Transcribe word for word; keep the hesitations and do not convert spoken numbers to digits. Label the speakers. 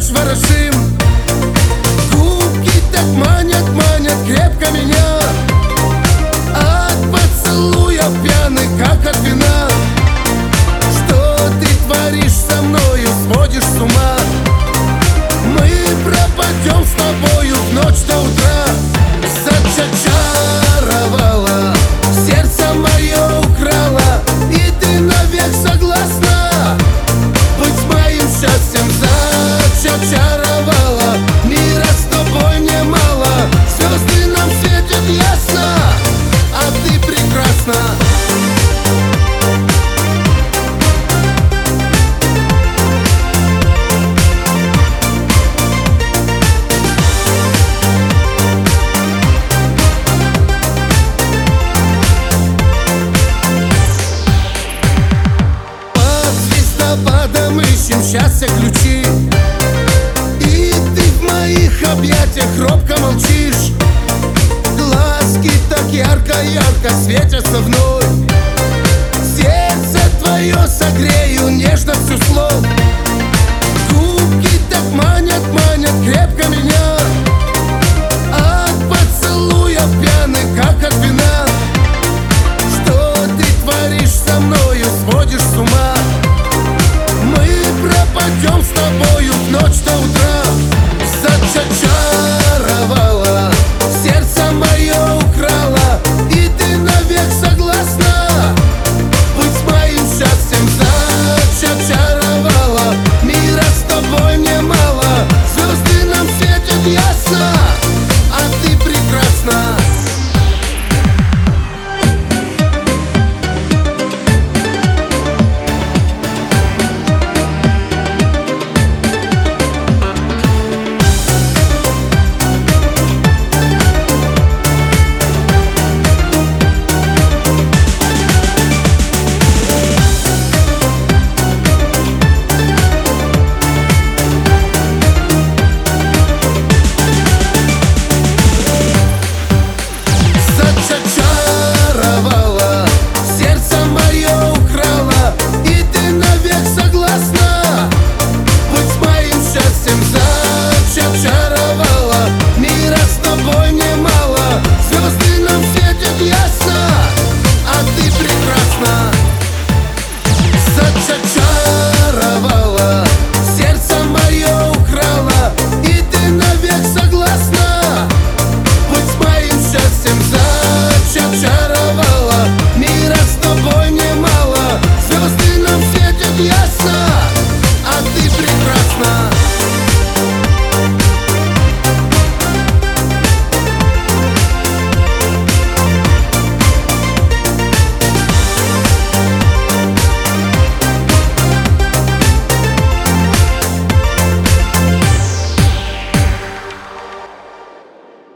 Speaker 1: ночь ворошим. Губки так манят, манят крепко меня, от поцелуя пьяных, как от вина. Что ты творишь со мною, сводишь с ума? Мы пропадем с тобою в ночь до утра. Зачаровала, сердце мое украла, и ты навек согласна быть моим счастьем. Зачаровала, мира с тобой мне мало, звезды нам светят ясно, а ты прекрасна. Подом ищем счастья ключи, и ты в моих объятиях робко молчишь. Глазки так ярко-ярко светятся вновь, сердце твое согрею нежно всю слов.